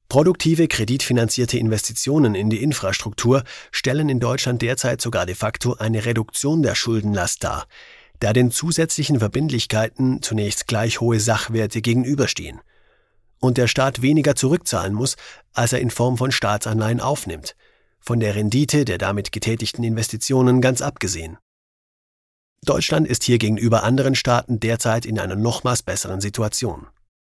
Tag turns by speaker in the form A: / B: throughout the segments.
A: Produktive, kreditfinanzierte Investitionen in die Infrastruktur stellen in Deutschland derzeit sogar de facto eine Reduktion der Schuldenlast dar, da den zusätzlichen Verbindlichkeiten zunächst gleich hohe Sachwerte gegenüberstehen und der Staat weniger zurückzahlen muss, als er in Form von Staatsanleihen aufnimmt, von der Rendite der damit getätigten Investitionen ganz abgesehen. Deutschland ist hier gegenüber anderen Staaten derzeit in einer nochmals besseren Situation.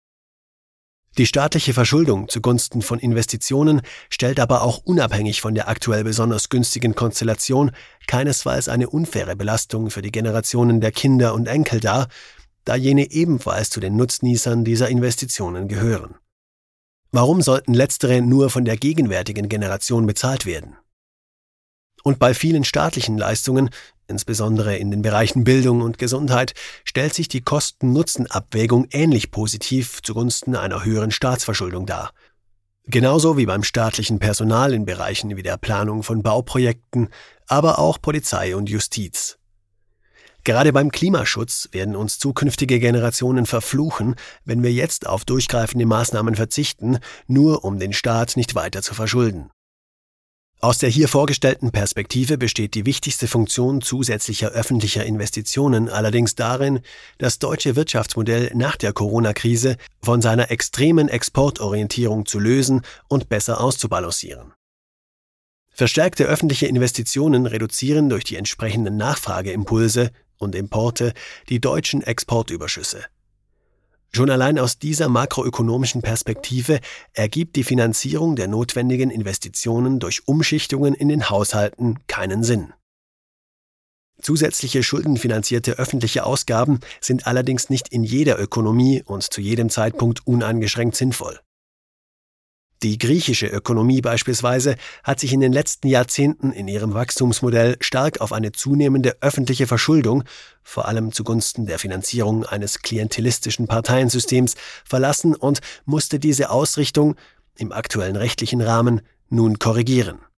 A: Die staatliche Verschuldung zugunsten von Investitionen stellt aber auch unabhängig von der aktuell besonders günstigen Konstellation keinesfalls eine unfaire Belastung für die Generationen der Kinder und Enkel dar, da jene ebenfalls zu den Nutznießern dieser Investitionen gehören. Warum sollten letztere nur von der gegenwärtigen Generation bezahlt werden? Und bei vielen staatlichen Leistungen, insbesondere in den Bereichen Bildung und Gesundheit, stellt sich die Kosten-Nutzen-Abwägung ähnlich positiv zugunsten einer höheren Staatsverschuldung dar. Genauso wie beim staatlichen Personal in Bereichen wie der Planung von Bauprojekten, aber auch Polizei und Justiz. Gerade beim Klimaschutz werden uns zukünftige Generationen verfluchen, wenn wir jetzt auf durchgreifende Maßnahmen verzichten, nur um den Staat nicht weiter zu verschulden. Aus der hier vorgestellten Perspektive besteht die wichtigste Funktion zusätzlicher öffentlicher Investitionen allerdings darin, das deutsche Wirtschaftsmodell nach der Corona-Krise von seiner extremen Exportorientierung zu lösen und besser auszubalancieren. Verstärkte öffentliche Investitionen reduzieren durch die entsprechenden Nachfrageimpulse und Importe die deutschen Exportüberschüsse. Schon allein aus dieser makroökonomischen Perspektive ergibt die Finanzierung der notwendigen Investitionen durch Umschichtungen in den Haushalten keinen Sinn. Zusätzliche schuldenfinanzierte öffentliche Ausgaben sind allerdings nicht in jeder Ökonomie und zu jedem Zeitpunkt uneingeschränkt sinnvoll. Die griechische Ökonomie beispielsweise hat sich in den letzten Jahrzehnten in ihrem Wachstumsmodell stark auf eine zunehmende öffentliche Verschuldung, vor allem zugunsten der Finanzierung eines klientelistischen Parteiensystems, verlassen und musste diese Ausrichtung im aktuellen rechtlichen Rahmen nun korrigieren.